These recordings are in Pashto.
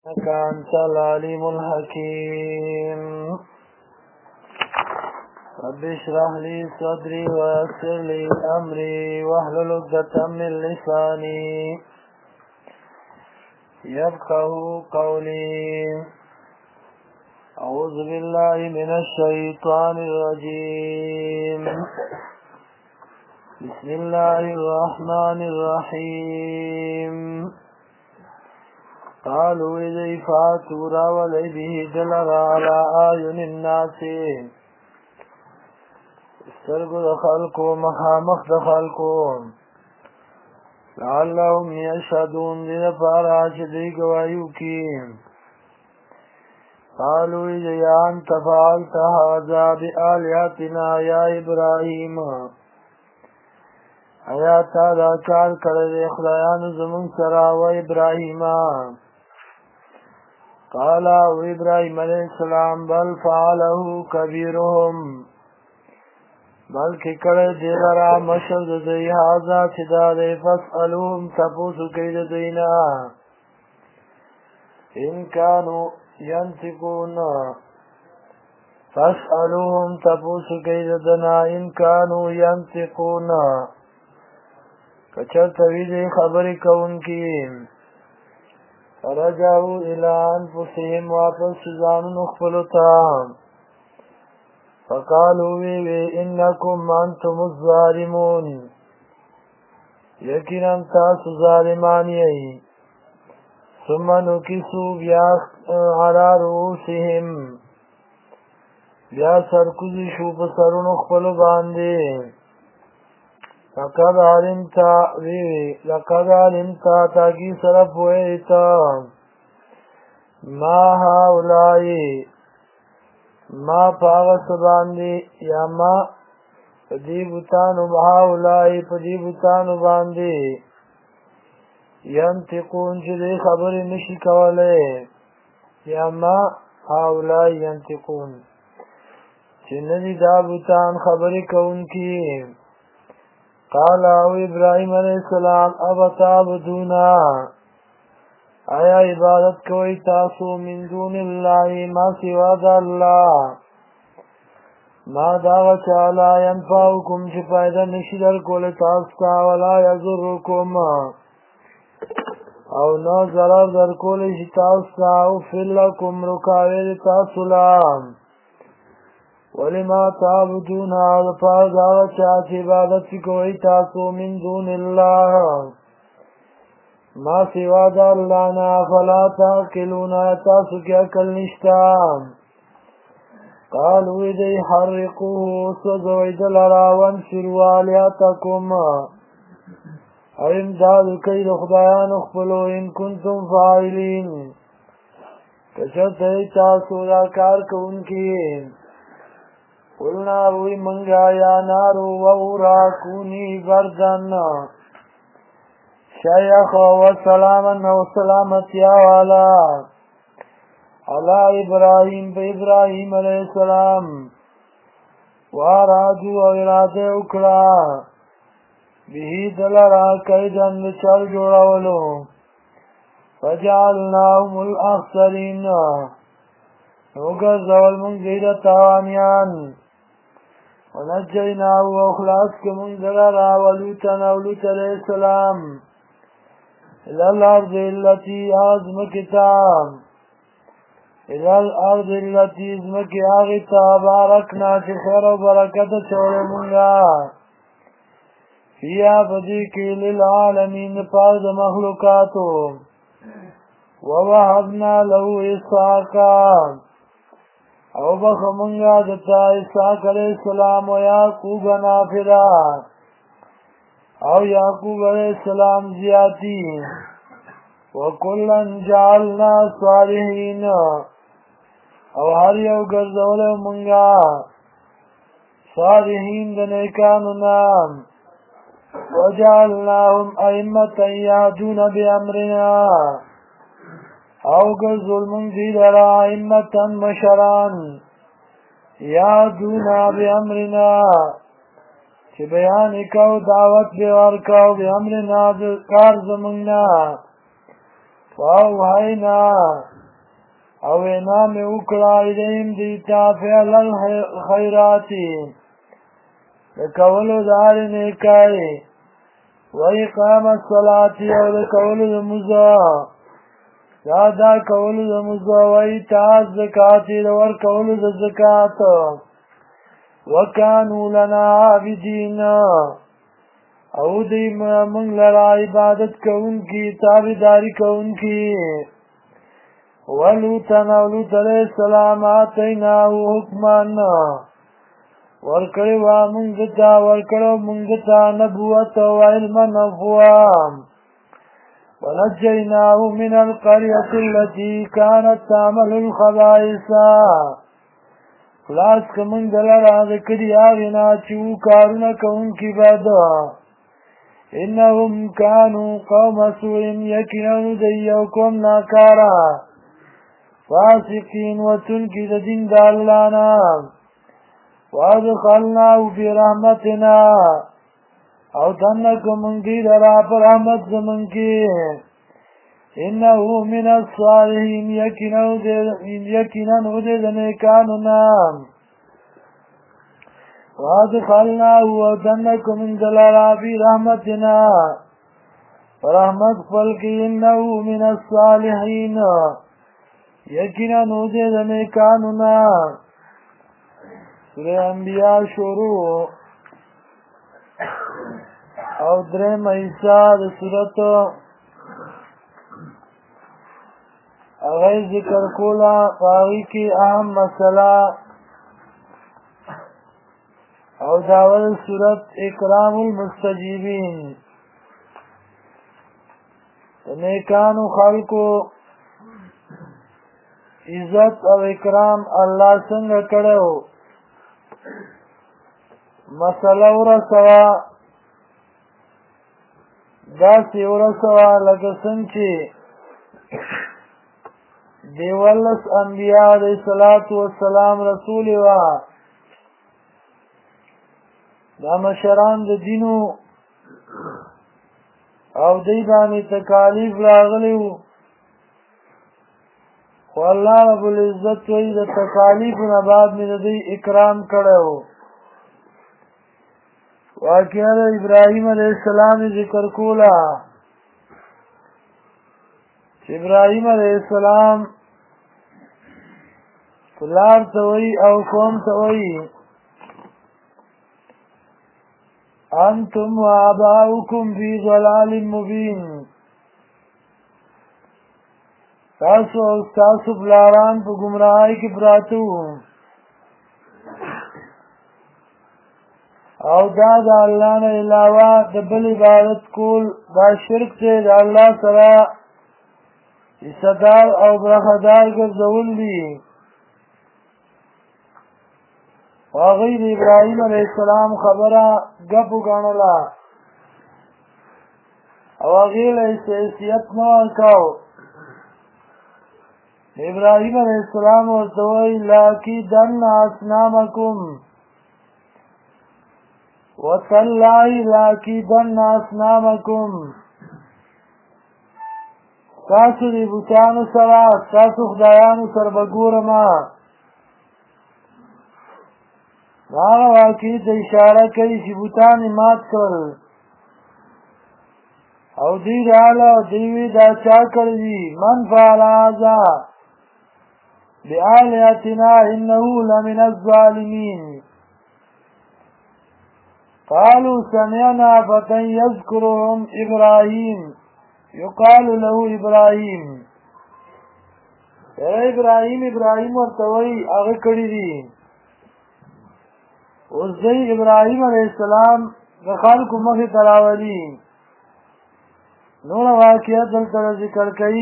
إنك أنت العليم الحكيم رب اشرح لي صدري ويسر لي أمري واحلل عقدة من لساني يفقهوا قولي. أعوذ بالله من الشيطان الرجيم. بسم الله الرحمن الرحيم. قالوا إذا فاتوا راولي به دلر على آيون الناس استرقوا دخلكم مخامخ دخلكم لعلهم يشهدون لنفارا شديق ويوكين. قالوا إذا أنت فعلت هذا بآلهتنا يا إبراهيم آيات هذا كار کرده خدایان زمون سرا و إبراهيم. قال إبراهيم عليه السلام بل فعله كبيرهم بلکه کړه دې لرا مشر د دوی هذا چې دا دی فاسألوهم تپوسو کوي د دوی نه ان كانوا ينطقون فاسألوهم تپوسو کوي د دنا ان كانوا ينطقون کچرته وی دې خبرې کوونکي. فرجعوا الى انفسهم واپس ځانونو خپلو ته فقالوا وی انکم انتم الظالمون یقینا تاسو ظالمان یئ. ثم نکسوا بیا علی رؤوسهم بیا سرکوزی شو په سرونو خپلو باندې. لقد علمت تاکی سره پوهیتا ما هؤلاء ما پاغس باندې یا ما پدی بوتانو هؤلاء پدی بوتانو باندې ینتقون چې دې خبرې نشي کولای یا ما هؤلاء ینتقون چې ندی دا بوتان خبرې کوونکي. قال ابراهيم عليه السلام ابتعبدون آیا عبادت کوئی تاسو من دون الله ما سوا د الله ما دا چالا ينفعكم چې فائدہ نشي در کول تاسو ته ولا يضركم او نو ضرر در کول شي تاسو ته او فلکم رکاوي تاسو لا ولما تعبدون على فاذا چاچ عبادت کوئی تاسو من دون الله ما سوا د الله نه فلا تعقلون تاسو کې عقل نشتا. قالوا اذا حرقوه سوزوید لرا وانشروا آلهتكم او امداد کوي د خدایانو خپلو ان کنتم فاعلین کچرته تاسو دا کار کوونکي. قلنا وی منگا یا نارو وورا کونی بردن شیخ و سلاما و سلامت یا والا علا ابراہیم پہ ابراہیم علیہ السلام وارادو و اراده اکڑا بہی دلرا قیدن چل جوڑاولو فجعلناهم الاخسرین نوگر زول من زید تاوانیان ونجيناه وخلاص كمن ذرارا ولوطا ولوط عليه السلام إلى الأرض التي أزمك آغتا باركنا في خير وبركة شور منغا فيها بديك للعالمين فارد مخلوقاته ووهبنا له إسحاقا او بخمنگا دتا اسحاق علیہ السلام و یعقوب نافرا او یعقوب علیہ السلام زیادی وکلن جعلنا صالحین او هر یو گرزول منگا صالحین دنیکانو نام وجعلناهم ائمة یهدون بامرنا او گرزول من دی لرا ائمتن مشران یادونا بامرنا چې بیان کو دعوت به ورکاو بامرنا کار زمونږ نه واوحینا او انام اکڑا ایدیم دیتا فعل الخیراتی لکولو دار نیکائی و اقام الصلاة او لکولو دمزا دا کولو دمزا و ایتاز زکاتی دور کولو دزکات وکانو لنا عابدین او دی منگ لرا عبادت کون کی تابداری کون کی ولوتن اولوت علیہ السلام آتیناہو حکمان ورکڑوا منگتا نبوت و علم نفوام ونجیناہو من القریة التي كانت تعمل الخبائثا خلاص کمنگ دلرا ذکری آغنا چو کارنا کون کی بادا انہم کانو قوم سوئن یکنن دیو کم ناکارا فاسقین وطن کی دین دالانا وادخلناو فی رحمتنا او تنکو منگی درا پر رحمت زمن کی انہو من الصالحین یکنن ادد نیکاننا وادخلناو او تنکو من دلرا فی رحمتنا رحمت فلکی انہو من الصالحین یقینا نوزے دنے کانونا سورہ انبیاء شروع او درم عیسیٰ دا سورت اغی ذکر کولا قاوی کی اہم مسئلہ او داول سورت اکرام المستجیبین نیکانو خلقو عزت او اکرام اللہ سنگ کڑو مسئلہ ورسوا داسی ورسوا لگسن چی دیولس انبیاء علیہ السلام رسول و دا مشران دا دینو او دیبانی تکالیف راغلیو واللہ رب العزت وی دا تکالیف نباد میں دی اکرام کرو واقعہ ابراہیم علیہ السلام ذکر کولا ابراہیم علیہ السلام کلار توئی او قوم توئی انتم و آباؤکم فی ضلال مبین تاسو او تاسو بلاران پا گمراہی کی براتو او دا اللہ نا علاوہ دبل عبادت کول دا شرک تے دا اللہ سرا حصدار او برخدار گرزول دی وغیر ابراہیم علیہ السلام خبرہ گپ گانلا او غیر حیثیت موانکاو ابراہیم علیہ السلام ورطوئی لاکیدن اسنامکم وَتَاللَّهِ لَأَكِيدَنَّ أَصْنَامَكُمْ تاسو دی بوتانو سرا تاسو خدایانو سر بگورما دانا واقعی تا اشارہ کئی چی بوتانی مات کر او دی رالا دیوی دا چا کردی من فعل آزا بآلیتنا انہو لمن الظالمین قالوا سمعنا فتى يذكرهم إبراهيم يقال له إبراهيم إبراهيم ورتوي أغكري دي وزي إبراهيم عليه السلام دخلق مخي تراولي نور واقعات دلتر ذكر كي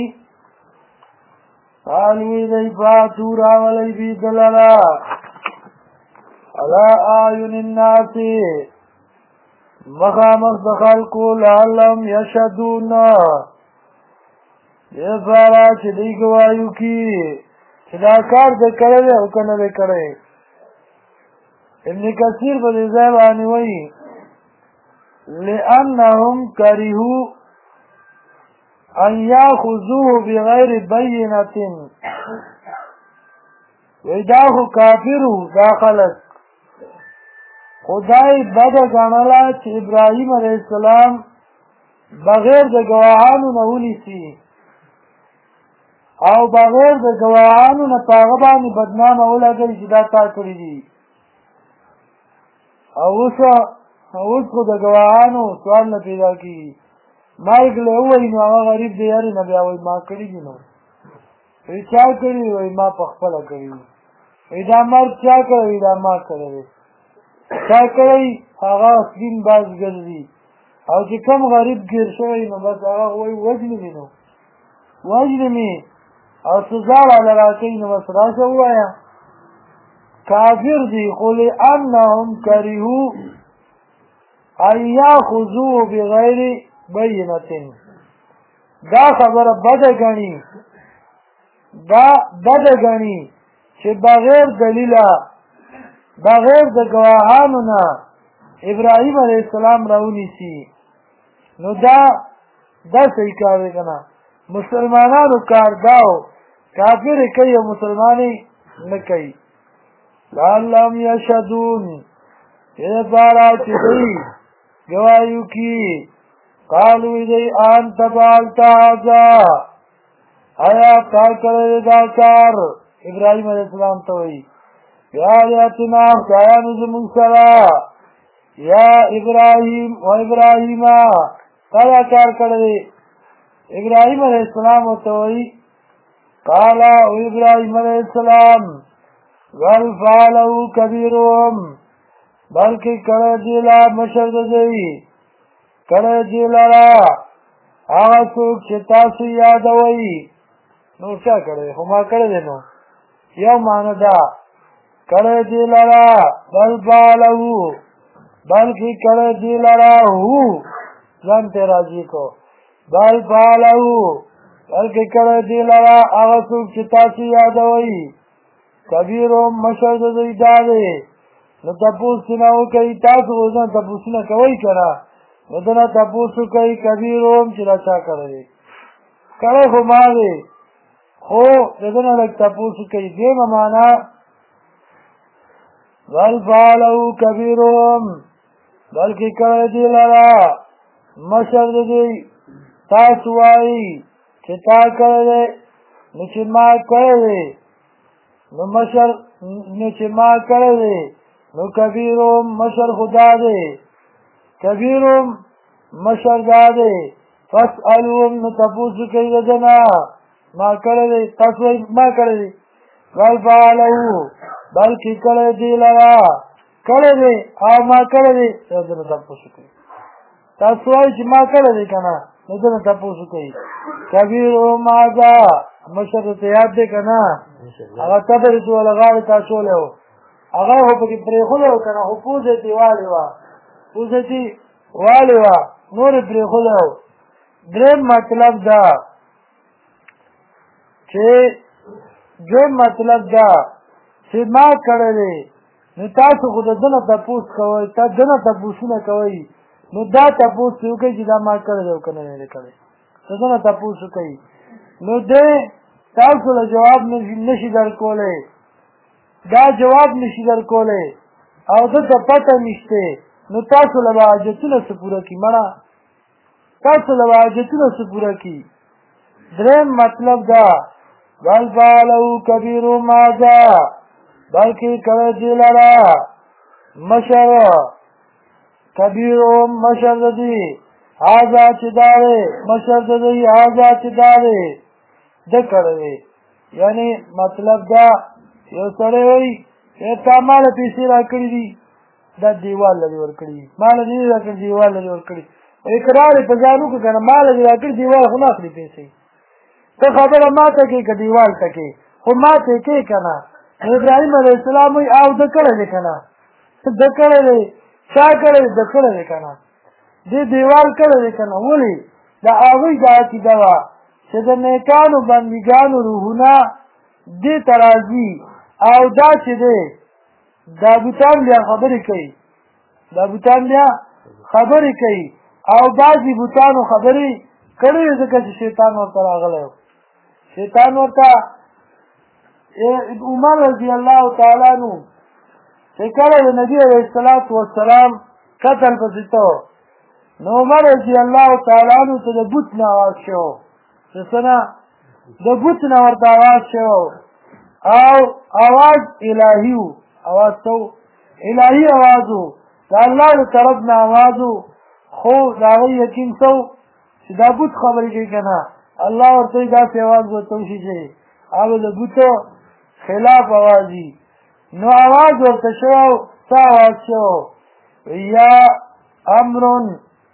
قالوا إذا فاتوا راولي في دللا على آيون الناس مخامخ دخلقو لعلم یشدون یہ فارا چلی گوایو کی چلاکار دے کرے دے حکن دے کرے ابن کثیر بلیزای بانوئی لأنهم کرہو ان یاخذوه بغیر بینت وی دا خو کافرو دا خلق خدای بد ګڼله چې ابراهیم علیه السلام بغیر د ګواهانو نه ونیسي او بغیر د ګواهانو نه په هغه باندې بدنامه ولګوي چې دا تا کړي دي او اوس خو د ګواهانو سوال نه پیدا کېږي مرګ له ووایي نو هغه غریب دی یارې نه بیا وایي ما کړي دي نو وایي چا کړي وایي ما پخپله کړي دي وایي دا مرګ چا کړی وایي دا ما کړی دی چا کړی هغه سپین باز ګرځي او چې کم غریب ګیر شوی نو بس هغه وایي وژنې مې نو وژنې مې او سزا راله راکوي نو بس راشه ووایه کافر دي خو لأنهم کرهوا ان یاخذوه بغیر بینة دا خبره بده ګڼي دا بده ګڼي چې بغیر دلیله بغیر د ګواهانو نه ابراهیم علیه السلام راونیسي نو دا صحیح کار دی که نه مسلمانانو کار داو کافر یې کوي او مسلمان یې نه کوي لعلهم یشهدون دې دپاره چې دوی ګواهي وکړي قالوا دی انت فعلت هذا آیا تا کړی دا کار ابراهیم علیه السلام ته وایي بآلهتنا خدایانو زموږ سره یا ابراهیم و ابراهیمه تا دا کار کړی ابراهیم علیه السلام ورته وایي قال ابراهیم علیه السلام بل فعله کبیرهم بلکې کړی دی لا مشر د دوی کړی دی لره هغه څوک چې تاسو یادوئ نو چا کړی خو ما کړی دی نو یو معنی دا کړی دی لره بل فعله بلکې کړی دی لره هو ځان ته راضي کو بل فعله بلکې کړی دی لره هغه څوک چې تاسو یادوئ کبیرهم مشر د دوی دا دی نو تپوس نه وکړئ تاسو خو ځان تپوسونه کوئ که نه نو دنه تپوس وکړئ کبیرهم چې دا چا کړی دی کړی خو ما دی خو د دنه لږ تپوس وکړئ دویمه معنا بل فعله کبیرهم بلکې کړی دی لره مشر د دوی تاسو وایي چې تا کړی دی نو چې ما کړی دی نو مشر نو چې ما کړی دی نو کبیرهم مشر خدا دی کبیرهم مشر دا دی فاسألوهم نو تپوس وکړئ د ده نه ما کړی دی تاسو وایئ ما کړی دی بل فعله بلکې کړی دی لره کړی دی او ما کړی دی د ده نه تپوس وکړئ تاسو وایئ چې ما کړی دی که نه نو ده نه تپوس وکړئ کبیرهم هذا مشر ته یاد دی که نه هغه تبر چې وله غاړې ته اچولی و هغه خو پکې پرېښودی و که نه خو پوزه یې ترې والې وه پوزه یې والې وه نور یې پرېښودی و درېیم مطلب دا چې ما کړی دی نو تاسو خو د ده نه تپوس کوئ ده نه تپوسونه کوئ نو دا تپوس چې وکړئ چې دا ما کړی دی او که نه دی کړی د ده نه تپوس وکړئ نو دی تاسو له جواب نشي درکولی دا جواب نشي درکولی او ده ته پته نشته نو تاسو له به حاجتونه څه پوره کړي مړه تاسو له به حاجتونه څه پوره کړي درېیم مطلب دا بل فعله کبیرهم هذا بلکې کړی دی لره مشر کبیرهم مشر د دوی هذا چې دا دی مشر د دوی هذا چې دا دی ده کړی دی یعنې مطلب دا یو سړی وایي تا ماله پیسې راکړي دي دا دیوال لرې ورکړي دي ماله دې نه راکړي دیوال لرې ورکړي اقرار یې په ځان وکړه که نه ماله دې راکړي دیوال خو نه اخلي پیسې ته خبره ما ته کوې که دیوال ته کوې خو ما ته یې کوې که نه ابراهیم علیه السلام وایي او ده کړی دی که نه ده کړی دی چا کړی دی ده کړی دی که نه دې دیوال کړی دی که نه ولې د هغوی دا عقیده وه چې د نیکانو بندګانو روحونه دې ته راځي او دا چې دی دا بوتان بیا خبرې کوي او بعضې بوتانو خبرې کړې ځکه چې شیطان ورته راغلی و شیطان ورته عمر رضی الله تعالی عنہ چې کله د نبي علیه الصلاة والسلام قتل پسې ته نو عمر رضی الله تعالی عنہ ته د بوت نه آواز شو چې څه نه د بوت نه ورته آواز شو او آواز الهي و آواز تو الهي آواز و د الله د طرف نه آواز و خو د هغه یقین تو چې دا بوت خبرې کوي که نه الله ورته داسې آواز ورته وشي چې هغه د بوتو خلاف آواز وي نو آواز ورته شو څه آواز شو یا امرون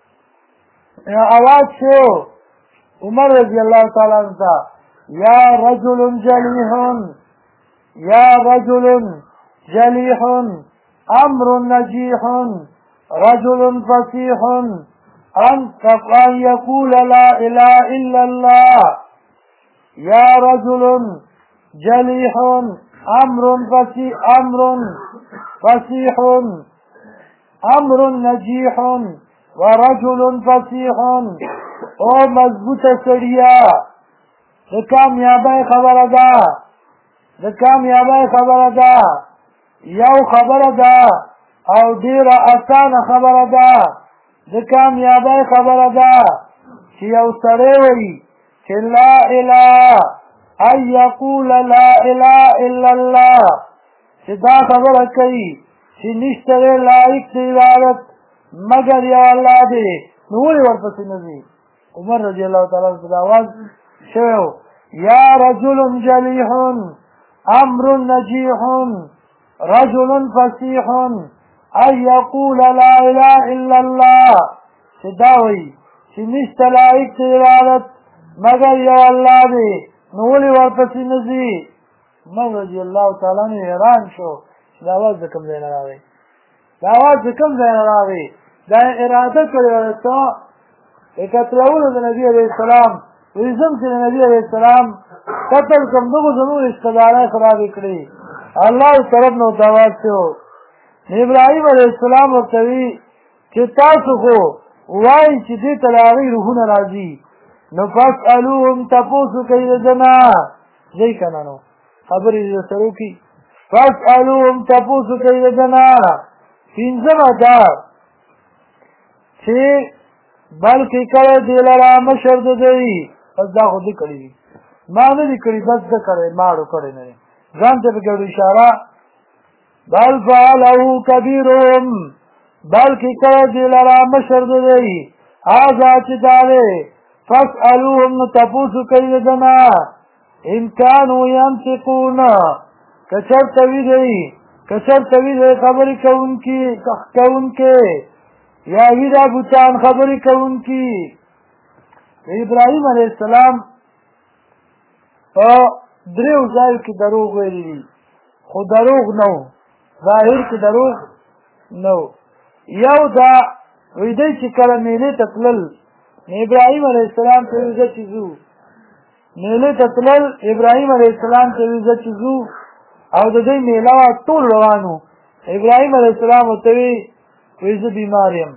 آواز شو عمر رضی الله تعالی عنہ ته یا رجل جلیح یا رجل جلیح امر نجیح رجل فصیح ان یقول لا اله الا الله یا رجل جلیح امر فصیح امر نجیح ورجل فصیح او مضبوط سړیا د کامیابی خبره ده د کامیابی خبره ده یو خبره ده او ډیره اسانه خبره ده د کامیابی خبره ده چې یو سړی وایي چې لا اله ان یقول لا اله الا الله چې دا خبره کوي چې نشته دی لایق د عبادت مگر یو الله دی نو ولې ورپسې نه ځي عمر رضی الله تعالی عنہ په آواز شوی یا رجل جلیح امر نجیح رجل فصیح ان یقول لا اله الا الله چې دا وایي چې نشته لایق د عبادت مگر یو الله دی نو ولې ورپسې نه ځي عمر رضی الله تعالی عنہ حیران شو چې دا آواز د کوم ځای نه راغی دا آواز د کوم ځای نه راغی دا اراده کړې وه ته قتلولو د نبي علیه السلام وایي ځم چې د نبي علیه السلام قتل کړم دغو زموږ رشتهدارۍ خرابې کړې الله طرف نه ورته آواز شو ابراهیم علیه السلام ورته وي چې تاسو خو وایي چې دې ته د هغوی روحونه راځي نو فاسألوهم تپوسو کوي د ده نه ځئ که نه نو خبرې دې سره وکړي فاسألوهم تپوسو کوي د ده نه پنځمه دا چې بلکې کله دې لره مشر د دی بس دا خو دې کړي دي ما نه دي کړي بس ده کړی ماړو کړی نه دی ځان ته پکې ورو اشاره بل فعله کبیرهم بلکې کله دې لره مشر د دی هذا چې دا دی فاسألوهم نو تپوسو کوي د ده نه ان کانوا ینطقون که چېرته وي دی خبرې کوونکي یا وي دا بوتان خبرې کوونکي د ابراهیم علیه السلام په دریو ځایو کې دروغ ویلي دي خو دروغ نه و ظاهر کې دروغ نه و یو دا وایي دی چې کله میلې ته تلل ابراهیم علیه السلام ته ویل زه چې ځو میلې ته تلل ابراهیم علیه السلام ته ویل زه چې ځو او د دوی میله وه ټول روان وو ابراهیم علیه السلام ورته وایي زه بیمار یم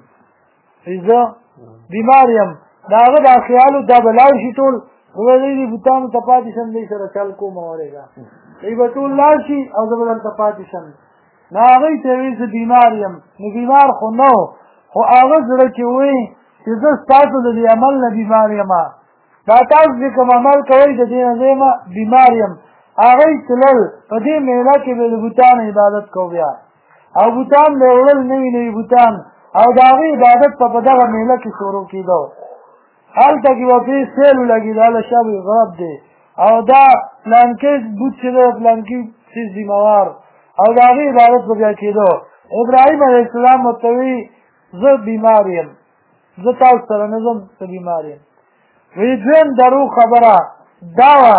د هغه دا خیال و دا به لاړ شي ټول ویلی دي بوتانو ته پاتې شم دی سره چل کومه ورېږه دوی به ټول لاړ شي او زه به دلته پاتې شم نو هغوی ته وایي زه بیمار یم نو بیمار خو نه و خو هغه زړه کې وایي چې زه ستاسو د دې عمل نه بیمار یم دا تاسو چې کوم عمل کوئ د دې نه زه بیمار یم هغوی تلل په دې میله کې به د بوتانو عبادت کو بیا او بوتان به یې وړل نوي نوي بوتان او د هغې عبادت په دغه میله کې شروع کېده هلته کې به پرې سیل ولګېده هله شب غرب دی او دا پلانکې بوت چې دی پلانکې څیز ذمهوار او د هغې عبادت به بیا کېده ابراهیم علیه السلام ورته وایي زه بیمار یم زه تاسو سره نه ځم زه بیمار یم وایي دویم دروغ خبره دا وه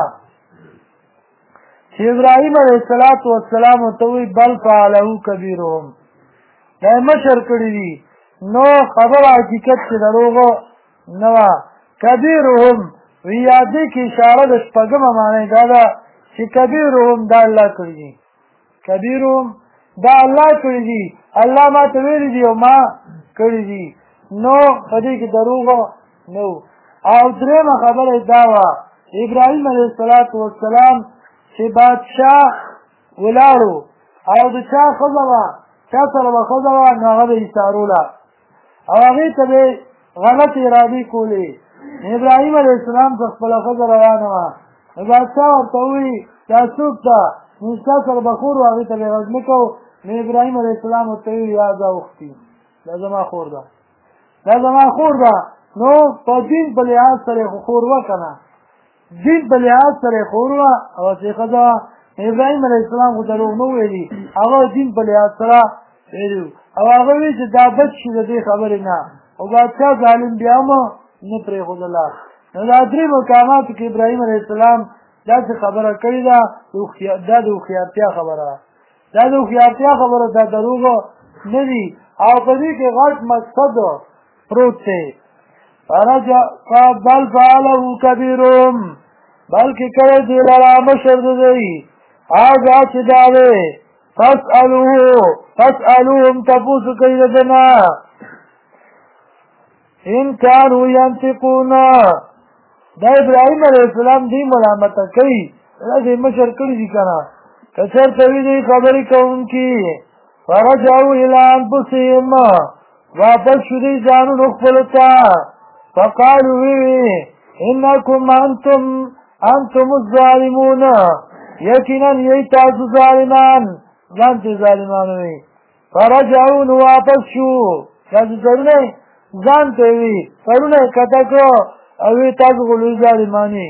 چې ابراهیم علیه السلام ورته وایي بل فعله کبیرهم دا یې مشر کړي دي نو خبره حقیقت چې دروغ نه وه کبیرهم وی یادې کې اشاره د شپږمه معنی دا ده چې کبیرهم دا الله کړي دي کبیرهم دا الله کړي دي الله ما ته ویلي دي او ما کړي دي نو په دې کې دروغ نه او درېیمه خبره دا وه ابراهیم علیه السلام چې بادشاه ولاړو او د چا ښځه وه چا سره به ښځه وه نو هغه به یې څاروله او هغې ته به یې غلط ارادې کولې ابراهیم علیه السلام ته خپله ښځه روانه وه نو بادشاه ورته ووایي دا څوک ده نو ستا سره به خور وه هغې ته به یې غږ نه کوو نو ابراهیم علیه السلام ورته ووایي یا دا اختي دا زما خور ده دا زما خور ده نو په دین په لحاظ سره یې خور وه که نه دین په لحاظ سره یې خور وه او چې ښځه وه ابراهیم علیه السلام خو دروغ نه ویلي هغه دین په لحاظ سره ویلي او هغه وایي چې دا بد شي د دې خبرې نه او بادشاه ظالم بیا هم نه پرېښودله نو دا درې مقاماتو کې ابراهیم علیه السلام داسې خبره کړې ده دا د هوښیارتیا خبره ده دا د هوښیارتیا خبره دا دروغ نه دي او په دې کې غټ مقصد پروت دی بل فعله کبیرهم بلکې کړی دې لره مشر د دی هغه چې دا دی فاسألوهم تپوسو کوي د ده نه ان كانوا ينطقون دا ابراهیم علیه السلام دی ملامته کوي دا دې مشر کړي دي که نه که چېرته وي دی خبرې کوونکي فرجعوا الى انفسهم واپس شو دی ځانونو خپلو ته فقالوا وی انکم انتم الظالمون یقینا یی تاسو ظالمان ځان ته ظالمان وي فرجعوا نو واپس شو تاسو ځانونه ځان ته وي پرونه کته کو او تاسو غلو ظالمانی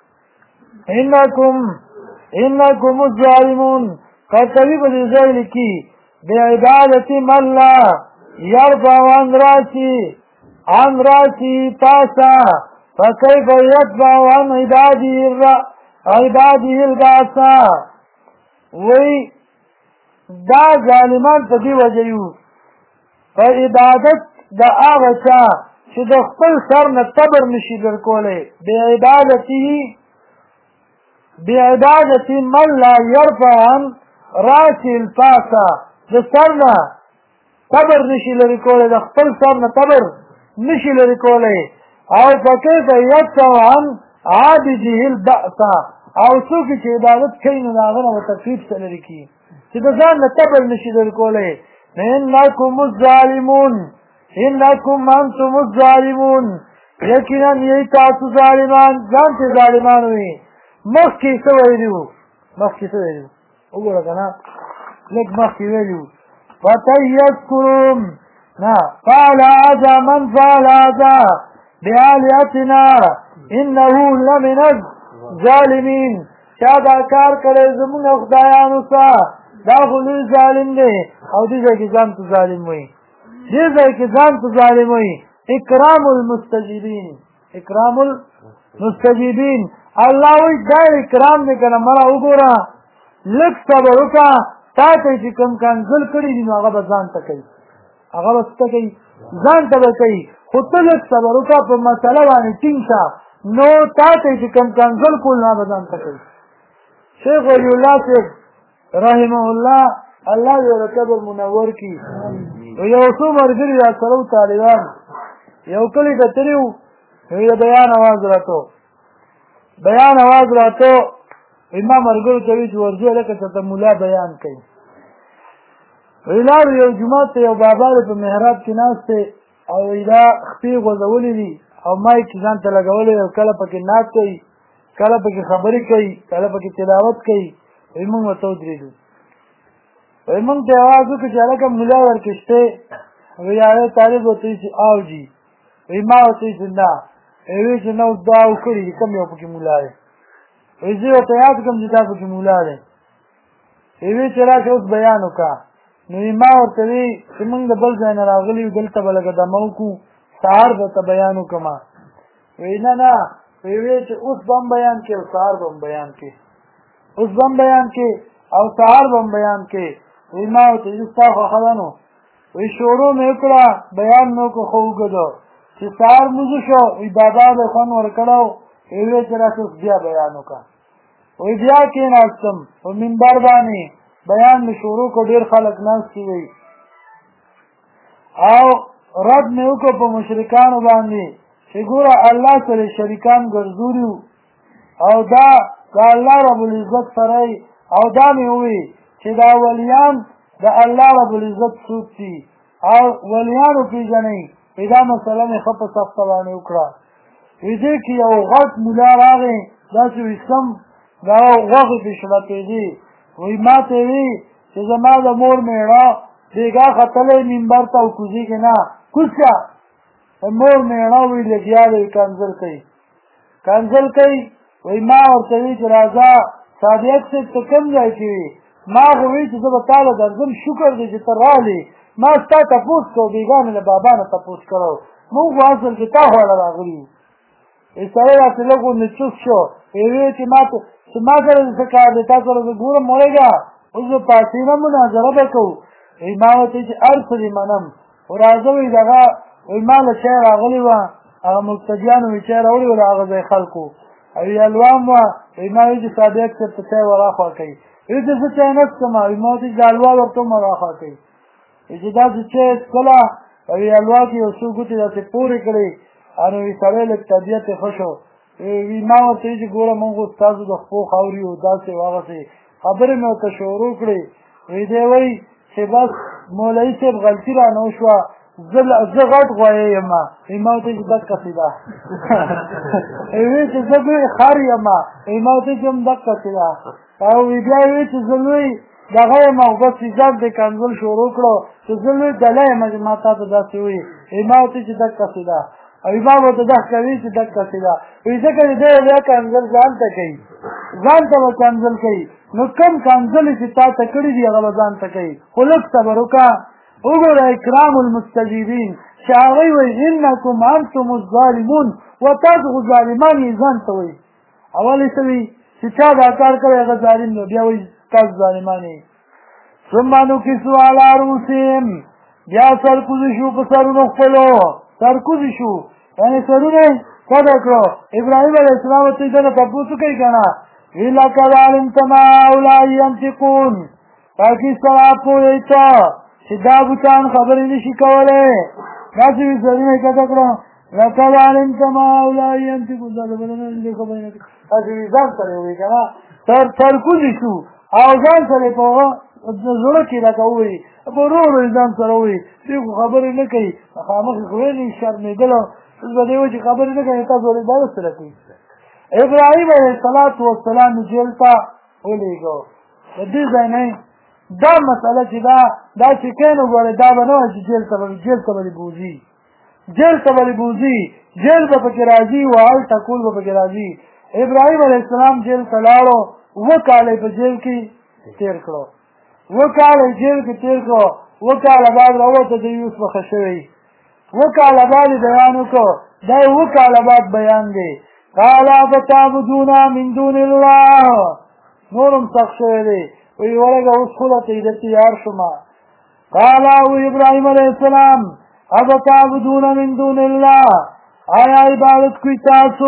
انکم الظالمون قطوی په دې ځای لیکي بعبادت من لا يرفع عن راسي پاسا فكيف يتبع عن عباده الباسا وی دا ظالمان په دې وجه یو په عبادت د هغه چا چې د خپل سر نه تبر نشي درکولی بعبادت من لا يرفع عن راسي الپاسا د سر نه تبر نشي لري کولی د خپل سر نه تبر نشي لري کولی او فکیف یدفع عن عابده البأس او څوک چې عبادت کوي نو د هغه نه به تکلیف څه لرې کړي چې د ځان نه تبر نشي لرې کولی انکم الظالمون انکم انتم الظالمون یقینا یی تاسو ظالمان ځان ته ظالمان وي مخکې څه ویلي وو وګوره که نه لږ مخکې ویلي وو فتیذکرون فعل هذا من فعل هذا بآلهتنا انه لمن الظالمین چا دا کار کړی زمونږ خدایانو ته دا خو لوی ظالم دی او دې ځای کې ځان ته ظالم وایي اکرام المستجیبین الله وایي دا اکرام دی که نه مړه وګوره لږ صبر وکړه تا ته چې کوم کنځل کړي دي نو هغه به ځان ته کوي ځان ته به کوي خو ته لږ صبر وکړه په مسله باندې ټینګ شه نو تا ته چې کوم کنځل کول نو به ځان ته کوي شیخ ولی الله صاحب رحمه الله الله دې ورته قبر منور کړي یو څو ملګري راسره وو طالبان یو کلي ته تللي وو د بیان اواز راته ما ملګرو ته وایي چې ورځو هلکه ته مولا بیان کوي ویلاړو یو جومات ته یو بابا دی په محراب کې ناست دی او دا خپې غځولې دي او مایک یې ځان ته لګولی او کله پکې نعت کوي کله پکې خبرې کوي کله پکې تلاوت کوي وایي مونږ ورته ودرېدو وایي مونږ ته اواز وکړو چې هلکه مولا ورکې شته وایي هغه طالب ورته وایي چې آو جي وایي ما ورته وایي چې نه وایي چې نه اوس دعا وکړي چې کوم یو پکې مولا دی وایي زه ورته یاد کړم چې تا پکې مولا دی وایي چې راشه اوس بیان وکړه نو ما ورته وی چې موږ د بل ځای نه راغلي یو دلته به لږه دمه وکړو سهار به ته بیان وکړمه وایي نه وی چې اوس به هم بیان کې او سهار به هم بیان کې او سهار به هم بیان کې وایي ما ورته وی ستا خوښه ده نو وایي شروع مې وکړه بیان مې وکړو ښه اوږده چې سهار لمونځ وشو وایي بابا به خوند ورکړی وی چې راشه اوس بیا بیان وکړه وایي بیا کېناستم په منبر باندې بیان می شروع کو ډیر خلک ناستي وي او رد مې وکړو په مشرکانو باندې چې ګوره الله سره شریکان ګرځولي او دا الله رب العزت سره او دا مې ووي چې دا ولیان د الله رب العزت څوک دي او ولیانو پېژنئ دا مسله مې ښه په سخته باندې وکړه دې کې یو غټ ملا راغی داسې وي سم دا غوښې پې شلپېدې وایي ما ته وي چې زما د مور مېړه بېګا ختلی منبر ته او کوزېږي نه کوز شه مور مېړه وایي لګیا دی کنځل کوي کنځل کوي وایي ما ورته وي چې راځه صادق صاحب ته کوم ځای کې وي ما خو وایي چې زه به تا له درځم شکر دی چې ته رالې ما ستا تپوس کوو بېګا مې له بابا نه تپوس کړی موږ خو اصل کې تا خواله راغلي وو سړی راسې لږ غوندې چوس شو ویې چې ما سره د څه کار دی تا سره زه ګورم مړېږه اوس به پاڅېږم مناظره به کوو وایي ما ورته چې هر څه دې منم خو راځه وایي دغه وایي ما له چای راغلې وه هغه مقتدیانو مې چای راوړی وه د هغه ځای خلکو او حلوا م وه وایي ما وایي چې صادق صاحب ته چای ور اخوا کوي وایي چې زه چای نه څښم وایي ما ورته چې د حلوا ورته هم ور اخوا کوي وایي چې داسې چای څښله وایي حلوا کې یو څو ګوتې داسې پورې کړې نو وایي سړی لږ طبیعت یې ښه شو وایي ما ورته وایي چې ګوره مونږ خو ستاسو د خپو خاورې یو داسې هغسې خبرې مې ورته شروع کړې وایي دی وایي چې بس مولوي صاحب غلطي رانه وشوه زه غټ غویی یم وایي ما ورته چې دقسې ده وایي چې زه ګوی خر یم وایي ما ورته چې هم دقسې ده او بیا یې وایي چې زه لوی دغه یم او بس حساب دې کنځل شروع کړو چې زه لوی ډله یم چې ما تا ته داسې وایي وایي ما ورته چې دقسې ده او ما ورته دا کوي چې دقسې ده وایي ځکه چې دی بیا کنځل ځان ته کوي ځان ته به کنځل کوي نو کوم کنځلې چې تا ته کړي دي هغه به ځان ته کوي خو لږ صبر وکړه وګوره اکرام المستجیبین چې هغوی وایي انکم انتم الظالمون و تاسو خو ظالمان یې ځان ته وایي اول یې څه وي چې چا دا کار کړی هغه ظالم دی بیا وایي تاسو ظالمان یې ثم نکسوا علی رؤوسهم بیا سرکوزي شو په سرونو خپلو سرکوزي شو یعنې سرونه یې کډه کړو ابراهیم علیه السلام ورته دغه تپوس وکړي که نه وی لقد علمت ما هؤلاء ينطقون تاکي سره پوهې ته چې دا بوتان خبرې نشي کولی داسې وي سرونه یې کډه کړو لقد علمت ما هؤلاء ينطقون دا د بلنه دې خبرې نه کوي داسې وي ځان سره یې ووایي که نه سرکوزي شو او ځان سره یې په زړه کې لکه ووایي په ورو ورو یې ځان سره ووایي دې خو خبرې نه کوي مخامخ یې خو ویلې شرمېدله اوس به دې وایي چې خبرې نه کوي تاسو ولې دا سره کوي ابراهیم علیه السلام جیل ته ولېږه د دې ځای نه دا مسله چې دا چې کین وګورئ دا به نه وایي چې جیل ته به دې بوځي جیل ته به دې بوځي جیل به پکې راځي وهل ټکول به پکې راځي ابراهیم علیه السلام جیل ته لاړو 7 کاله په جیل کې تېر کړو 7 کاله جیل کې تېر کړو 7 کاله بعد راووته د یوسف ښه شوی 7 کاله بعد بیان وکړو دا 7 کاله بعد بیان دی قال فتعبدون من دون الله نورم سخت شوی دی وی ورګه اوس خو له دې تیار شوم قال ابراهیم علیه السلام فتعبدون من دون الله آیا عبادت کوي تاسو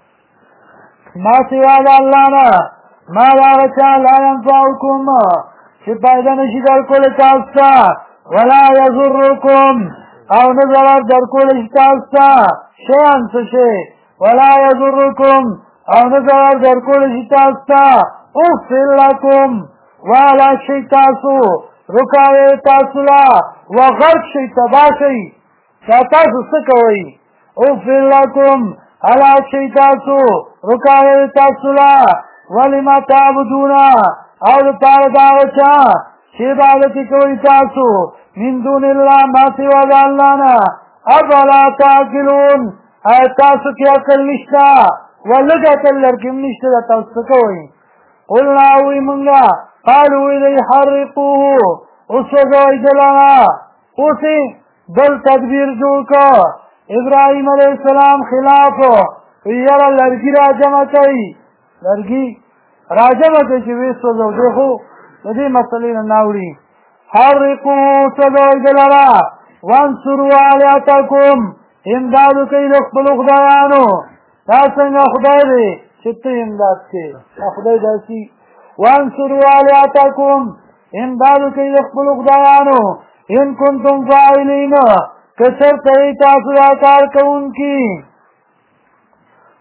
ما سوا د الله نه ما هغه چا لا ينفعكم چې پیدا نشي درکولی تاسو ته ولا یضرکم او نه ضرر درکولی شي تاسو ته شیئا څه شی ولا یضرکم او نه ضرر درکولی شي تاسو ته اغفر لکم والا شي تاسو رکاوی تاسو لا وغرق شي تباه شي دا تاسو څه کوئ اغفر لکم الا شي تاسو رکاوی تاسو لا ولما تعبدون او دپاره د هغه چا چې عبادت کوئ تاسو من دون الله ما سوا د الله نه افلا تعقلون ایا تاسو کې عقل نشته ولږ عقل لرکې هم نشته دا تاسو څه کوئ قلنا وی مونږه قالو وی حرقوه وسوځوئ دلاره اوس یې بل تدبیر جوړ کړ ابراهیم علیه السلام خلاف یاره لرګي را جمع کوي لرګي را جمع کوي چې ویې سوځو دی خو د دې مسلې نه ناوړي حرقوه سوځوئ دلاره وانصروا آلیاتکم امدادو کوي د خپلو خدایانو دا څنګه خدای دی چې ته امداد کوې دا خدای داسې وانصروا آلیاتکم امدادو کوي د خپلو خدایانو ان کنتم فاعلین که چېرته یې تاسو دا کار کوونکي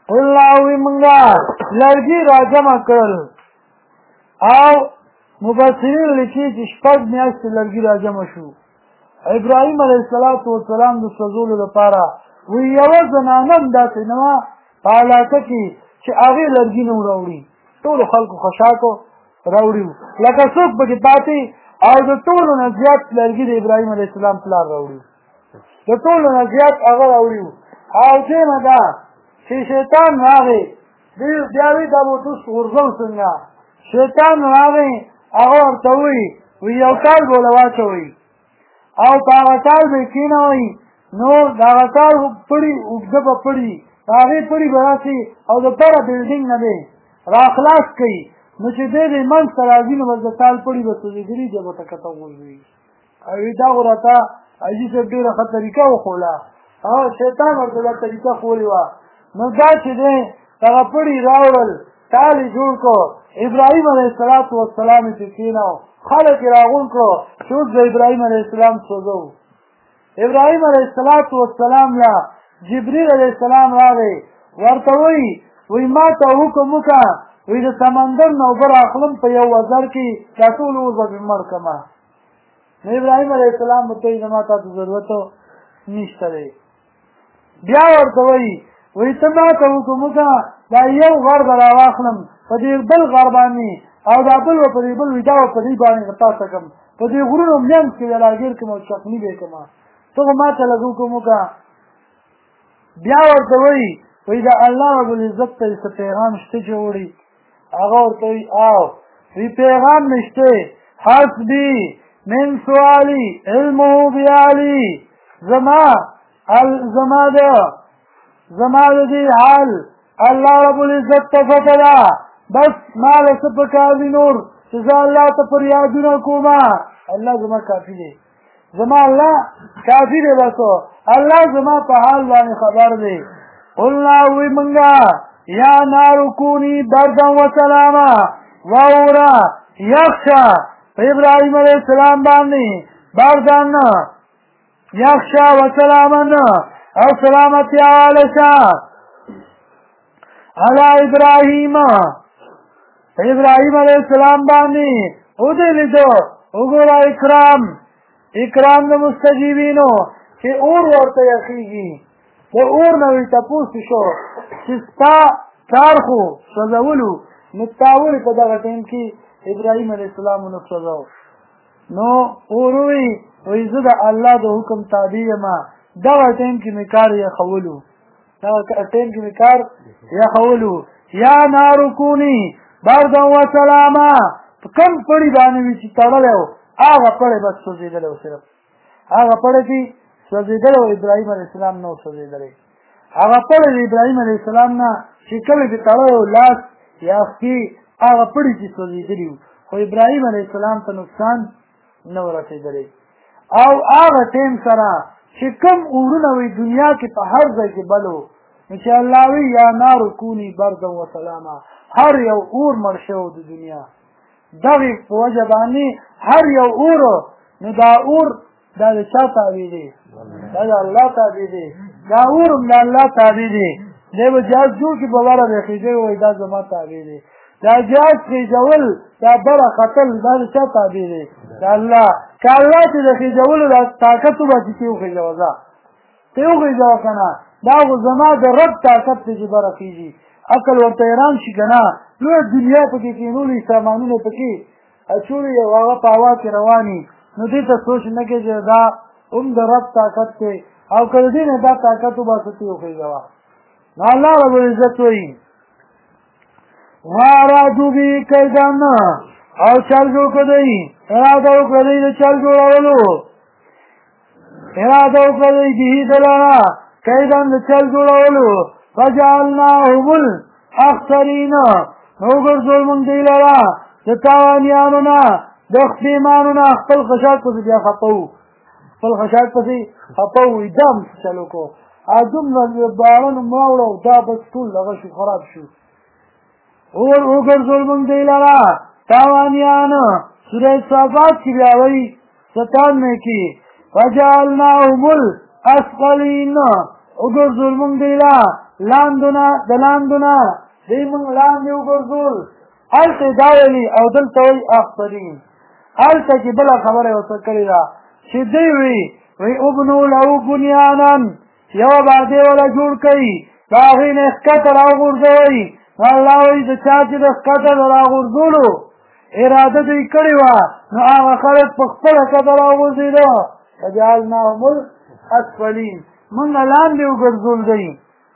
قلنا وی منگا لرگی را جمع کرل او مبصرین لکی چه شپږ میاشتې لرګي را جمع شو ابراهیم علیه السلام د سوځولو لپاره وی یوه زنانه هم داسې نه وه په علاقه کې چې هغې لرګي نه راوړي ټولو خلکو خوشاکو راوړي وو لکه څوک پکې پاتې او د ټولو نه زیات لرګي د ابراهیم علیه السلام پلار راوړي د ټولو نه زیات هغه راوړي وو او دیمه دا چې شیطان راغی بیا وی دا به توس غورځو څنګه شیطان راغی هغه ورته وی یو کال به له واچوئ او په هغه کال به یې کېنوئ نو د هغه کال پړي اوږده به پړي د هغې پړي به راسي او د پره بلډینګ نه دی راخلاص کوي نو چې دی د منځ ته راځي نو بس د کال پړي به سوځېدلي دی به ته کته غورځوي او دا خو راته حاجي صاحب ډېره ښه طریقه وښوله او شیطان ورته دا طریقه ښولې وه نو دا چې دی هغه پړي راوړل کال یې جوړ کړو ابراهیم علیه السلام یې پرې کېناو خلک یې راغونډ کړو چې اوس د ابراهیم علیه السلام سوځو ابراهیم علیه السلام له جبریل علیه السلام راغی ورته وی ما ته حکم وکړه وی د سمندر نه اوبه راخلم په یو وزر کې دا ټول اوس به مې مړ کړمه نو ابراهیم علیه السلام ورته وایي زما تا ته ضرورت نشته دی بیا ورته وی ته ما ته حکم وکړه دا یو غر به راواخلم په دې بل غر باندې او دا بل به په دې بل وي دا به په دې باندې پاسه کړم په دې غرونو منځ کې به راګیر کړم او چکني به یې کړم ته خو ما ته لږ حکم وکړه بیا ورته وی دا الله رب العزت ته څه پیغام شته چې وړي هغه ورته وی وی پیغام مې شته حسبي من سؤالي علمه بیالي زما د دې حال الله رب العزت ته پته ده بس ما له څه پکار دي نور چې زه الله ته فریادونه کوم الله زما کافي دی زما الله کافي دی بس الله زما په حال باندې خبر دی قلنا وی منگا یا نارو کونی بردا و سلاما واورا یخشا ابراهیم علیہ السلام باندې بردان یخشا و سلامن او سلامتی آلشا علی ابراهیم علیہ السلام باندې او دې لیدو وګورئ اکرام د مستجیبینو چې اور ورته یخیږي د اور نه وی تپوس شو چې ستا کار خو سوځولو نو تا ولې په دغه ټیم کې ابراهیم علیه السلام ونه سوځاو نو اور وی زه د الله د حکم تابع یم دغه ټیم کې مې کار یخولو یا نارو کونی بردا و سلاما کم پړي باندې وي چې تړلی و هغه پړی بس سوځېدلی و صرف هغه پړی چې سوځېدلی و ابراهیم علیه السلام نه و سوځېدلی هغه پړی د ابراهیم علیه السلام نه چې کله چې تړلی و لاس یا پښې هغه پړي چې سوځېدلي وو خو ابراهیم علیه السلام ته نقصان نه و رسېدلی او هغه ټیم سره چې کوم اورونه وي دنیا کې په هر ځای کې بل و نو چې الله وی یا نارو کونی بردا و سلاما هر یو اور مړ شوی د دنیا دغې په وجه باندې هر یو اور نو دا اور دا د چا تابع دی دا د الله تابع دی دا اور هم د الله تابع دی دی به جهاز جوړ کړي په لاره به خېږي وایي دا زما تابع دی دا جهاز خېژول دا بره ختل دا د چا تابع دی د الله که الله چې د خېژولو دا طاقت وباسي ته وخېژوه ځه ته وخېژوه که نه دا خو زما د رب طاقت دی چې بره خېژي عقل ورته حیران شي که نه لویه دنیا پکې کېنولي سامانونه پکې اچولي او هغه په هوا کې رواني نو دې ته سوچ نه کوي چې دا هم د رب طاقت دی او که د دې نه دا طاقت وباسه ته وخېژوه نو الله رب العزت وایي وارادو بی کیدن او چل جوړ کړی اراده وکړی د چل جوړولو اراده وکړی به دلاره کیدن د چل جوړولو فجعلناهم الاخسرین نو ګرځول مونږ دی لاره د تاوانیانو نه د خپېمانو نه خپل خشاک پسې بیا خپو وي دم چلو کو دومره باران مراوړه دا بس ټول دغه شو خراب شو اور وګرځول مونږ دی لاره تاوانیان سوره صافات کې بیا وایي 97 کې فجعلناهم الاسفلین وګرځول مونږ دی لاره لاندونه دی موږ لاندې وګرځول هلته دا ویلي او دلته وایي آفرین هلته کې بله خبره یې ورته کړې ده چې دوی وی ابنو له بنیانا یوه باندې وله جوړ کوي د هغې نه ښکته راوغورځوئ الله وایي د چا چې د ښکته د راغورځولو اراده دوی کړې وه نو هغه خلک په خپله ښکته راوغورځېده فجعلناهم الاسفلین موږ لاندې وګرځول دی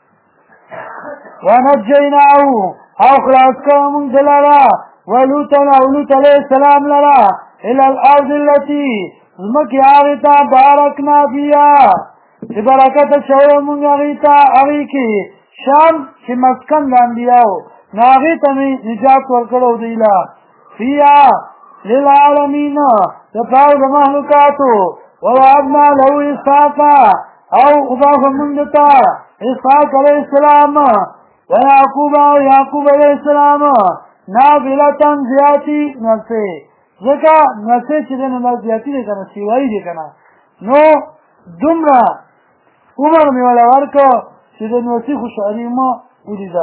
ونجیناه او خلاص کړو موږ ده لره ولوطا او لوط علیه السلام لره الى الارض التي ځمکې هغې ته بارکنا فیها چې برکت اچولی موږ هغې ته هغې کې شام چې مسکن د انبیاو نو هغې ته مې نجات ورکړی دوی له فیها للعالمین دپاره د مخلوقاتو ووهبنا له اسحاق او وبخښه موږ ته اسحاق علیه السلام ویعقوب او یعقوب علیه السلام نافلة زیاتي نفسې ځکه نفسې چې دی نو دا زیاتي دی که نه سیوایي دی که نه نو دومره عمر مې وله ورکړه چې د نوسي خوشحالي مه ولیده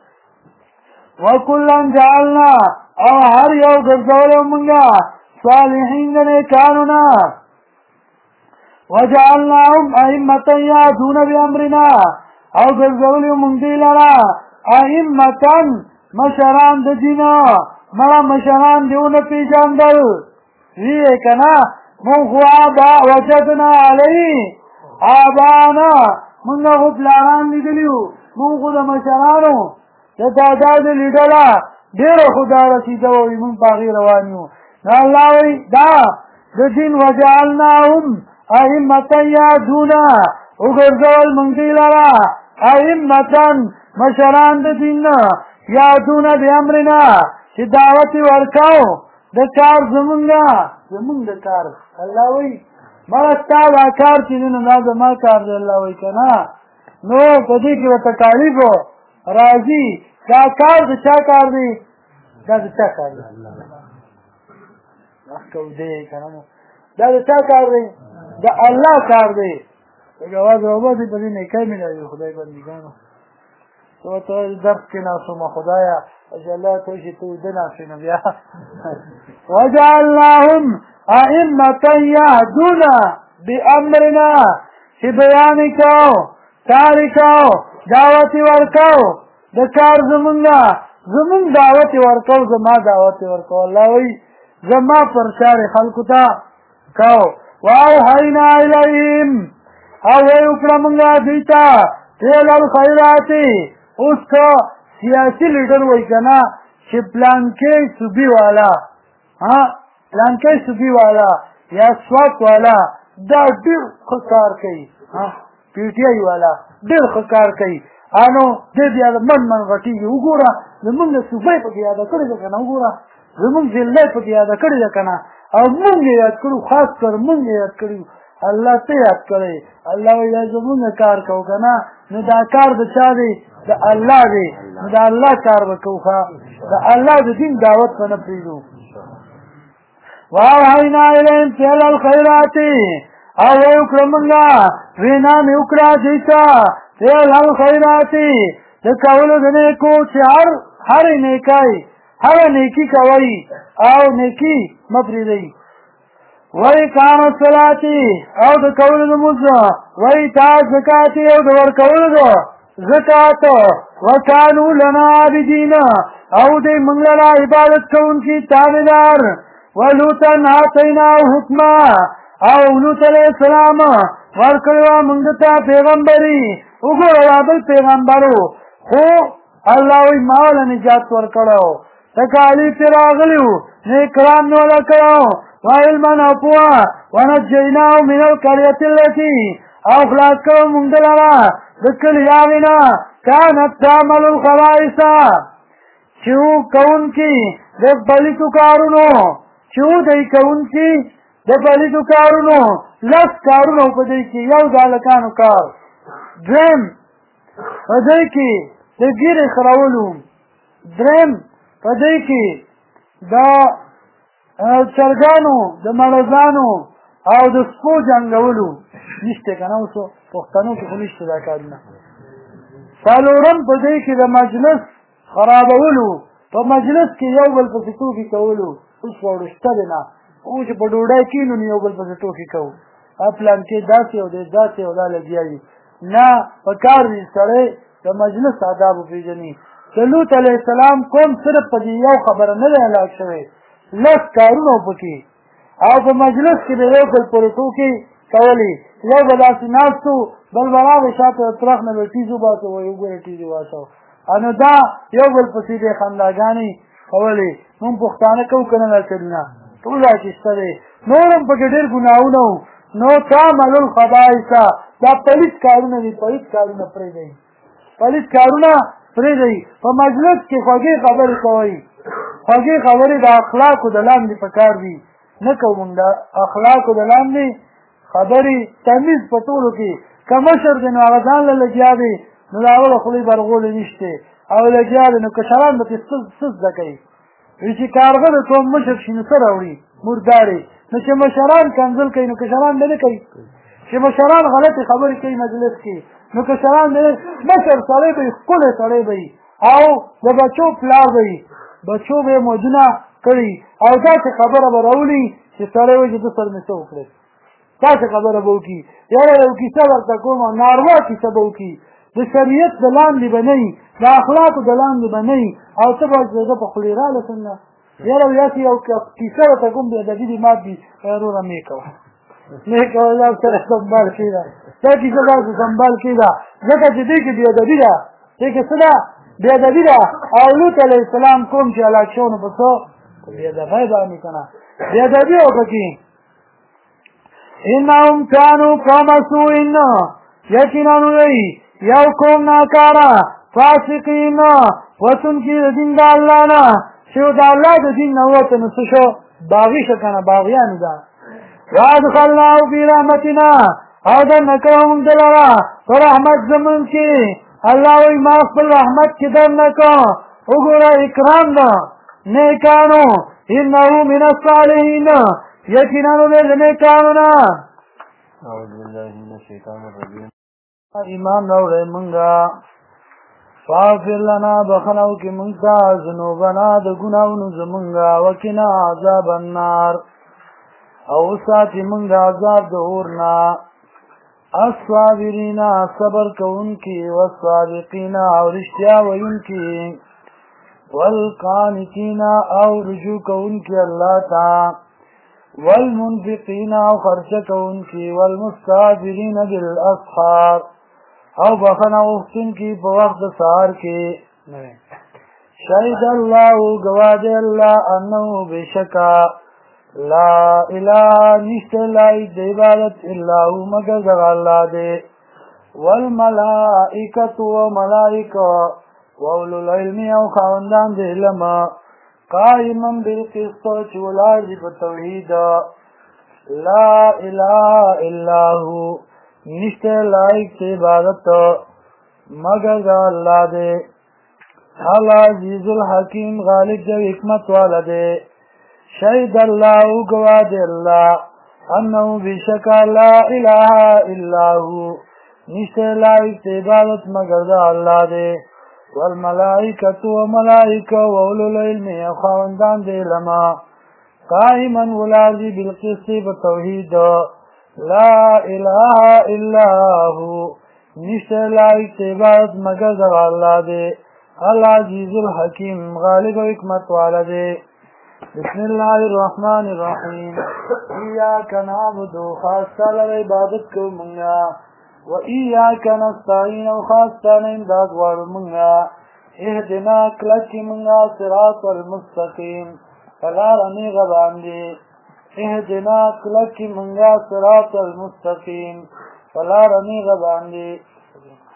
وکلا جعلنا او هر یو ګرځولی مونږ صالحین د نیکانو نه وجعلناهم ائمة یهدون بامرنا او ګرځولی مونږ دوی لره ائمة مشران د دینه مړه مشران دې ونه پېژندل ویې که نه مونږ خو وجدنا علیه آبانا مونږ خو پلاران لیدلي وو مونږ خو د مشرانو د دادا د لیدله ډېره خو دا رسېده وایي مونږ په هغې روان یو نو الله وایي دا د دین وجعلناهم ائمة یهدون وګرځول مونږ دوی لره ائمة مشران د دین نه یهدون بامرنا چې دعوت یې ورکاو د کار زمونږ د کار الله وایي مړه ستا دا کار چې دی نو دا زما کار دی الله وایي که نه نو په دې کې به تکالیف راځي دا کار د چا کار دی دا د چا کار دی دا د چا کار دی د الله کار دی جواز وباسي په دې نیکۍ ملوي خدای بندګانو ته درس کې ناسومه خدایه الله ته چې ته وده ناسې نو بیا وجعلناهم ائمة یهدون بامرنا چې بیان یې کوو کار یې کوو دعوت یې ورکوو د کار زمونږ دعوت یې ورکوو زما دعوت یې ورکوو الله وایي زما پرچار یې خلکو ته کوو واوحینا الیهم او وی وکړه مونږ دوی ته فعل الخیرات اوس که سیاسي لیډر وایي که نه چې پلانکې صوبي والا پلانکې صوبي والا یا سواک والا دا ډېر ښه کار کوي پی ټي آی والا ډېر ښه کار کوي نو دې بیا من غټېږي وګوره زمونږ صوبۍ پکې یاده کړې ده که نه وګوره زمونږ ضلع پکې یاده کړې ده که نه او مونږ یې یاد کړو خاص کر مونږ یې یاد کړي الله ته یاد کړی الله وایي دا زمونږ کار کوو که نه نو دا کار د چا دی د الله دی نو د الله کار به کوو د الله د دین دعوت به نه پرېږدو واوحینا الیهم فعل الخیرات او وی وکړه مونږ وینا مې وکړه دوی ته فعل الخیرات د کولو د نیکو چې هرې نیکۍ هغه نیکي کوئ او نیکي مه پرېږدئ وإقام الصلاة او د کولو د لمونځ وإیتاء الزکات او د ورکولو د زکات وکانو لنا عابدین او دوی موږ لره عبادت کوونکي تابعدار ولوطا آتیناه حکما او لوط علیه السلام ورکړی وه موږ ته پیغمبري وګوره دا بل پیغمبر و خو الله وایي ما وله نجات ورکړی و تکالیف یې راغلي وو نیک کلام مې وله کړی و وعلما او پوهه ونجیناه من القریة التي او خلاص کړو موږ د لره د کلي هغې نه کانت تعمل الخبائث چې و کوونکي د پلیتو کارونو چې و دی کوونکي د پلیتو کارونو لس کارونه په دې کې یو د هلکانو کار درېیم په دې کې د ګیرې خرولو درېیم په دې کې د چرګانو د مړزانو او د سپو جنګولو نشته که نه اوس پښتنو کې خو نشته دا کارونه څلورم په دې کې د مجلس خرابولو، په مجلس کې یو بل پسې ټوکې کولو. اوس واړو شته دی نه، اوس چې په ډوډۍ کښېنو نو یو بل پسې ټوکې کوو، پلان کې داسې او دی داسې او دا لګیا وي. نه، په کار دي سړی د مجلس آداب وپېژني. د لوط علیه السلام قوم صرف په دې یو خبره نه دی هلاک شوی، لس کارونه پکې، او په مجلس کې د یو بل پورې ټوکې کولې. یو به داسې ناست و، بل به راغی شاته د ترخ نه به ټیز وباسو، وایي وګوره ټیز واچوه. نو دا یو بل پسې د خنداګانې کولې. مونږ پښتانه کوو که نه دا چلونه ټول دا چې شته دی. نور هم پکې ډېر ګناهونه وو. نو تعمل الخبائث، دا پلیت کارونه دي، پلیت کارونه پرېږدئ، پلیت کارونه پرېږدئ. په مجلس کې خوږې خبرې کوئ، خوږې خبرې د اخلاقو د لاندې پکار دي. نه کوو مونږ د اخلاقو د لاندې خبرې، تمیز په ټولو کې. که مشر دی نو هغه ځان له لګیا دی، نو د هغه د خولې برغولی نشته او لګیا دی. نو کشران به ترې څه زده کوي؟ وایي چې کارغه د قوم مشر شي نو څه راوړي؟ مردارې. نو چې مشران کنځل کوي نو کشران به نه کوي؟ چې مشران غلطې خبرې کوي مجلس کې نو کشران به مشر سړی به وي، ښکلی سړی به وي، او د بچو پلار به وي، بچو به یې مودونه کړي، او داسې خبره به راولي چې سړی وایي چې ده سر مې څه وکړې، داسې خبره به وکړي. یاره یو کیسه درته کومه، ناروا کیسه به وکړي، د شریعت د لاندې به نه وي، د اخلاقو د لاندې به نه وي، او ته به د ده په خولې راله څنګه یاره یاسې یو کیسه درته کوم بې ادبي دې مات دي، وروره مې کوه مې کوه، دا سره سنبال کېږده، دا کیسه داسې سنبال کېږده، ځکه چې دې کې بې ادبي ده، دې کې څه ده؟ بې ادبي ده. او لوط علیه السلام قوم چې هلاک شو نو په څه بې ادبۍ باندې که نه بې ادبي وه پکې. انهم كانوا قوم سوء، یقینا دوی یو قوم ناکاره، فاسقین، وتونکي د دین د الله نه، چې د الله د دین نه ووته نو څه شو؟ باغي شو که نه، باغیانو ده. وادخلناه فی رحمتنا، او دننه کړه موږ ده لره په رحمت زمونږ کې. الله وایي ما خپل رحمت کې دننه کړه. وګوره اکرام ده نیکانو، انه من الصالحین، یقینا دی د نیکانو نه. اعوذ بالله من الشیطان الرجیم. ایمان راوړی مونږه، فاغفر لنا، بخنه وکړي مونږ ته ذنوبنا، د ګناهونو زمونږه، وقنا عذاب النار، او وساتي مونږ د عذاب د اور نه. الصابرین، صبر کوونکي، والصادقین، او رښتیا ویونکي، والقانتین، او رجوع کوونکي الله ته، والمنفقین، او خرچه کوونکي، والمستغفرین بالاسحار، او بخنه غوښتونکي په وخت د سهار کې. شهد الله، ګواه دی الله، انه بشکه لا اله، نشته لایق د عبادت الا هو مگر دغه الله دی. والملائکة، وملائکه، واولو العلم، او خاوندان د علم، قائما بالقسط، چې ولاړ دي په توحید. لا اله الا هو، نشته لایق د عبادت مگر د الله دی. العزیز الحکیم، غالب د حکمت والا دی. شهد الله، ګواه دی الله، انه بشکه لا اله الا هو، نشته لایق د عبادت مگر د الله دی. والملائکة، وملائکه، واولو العلم، او خاوندان د علم، قائما ولاړ دي بالقسط په توحید. لا اله الا هو، نشته لایق د عبادت مگر د الله دی. العزیز الحکیم، غالب او حکمت والا دی. بسم الله الرحمن الرحیم. ایاک نعبد، خاص تعالی عبادت کوو مونږه، و ایاک نستعین، او خاص تعالی امداد غواړو مونږه. اهدنا، کلک کړي مونږه، صراط المستقیم، په لاره نیغه باندې. اهدنا، کلک کړي مونږه، صراط المستقیم، په لاره نیغه باندې.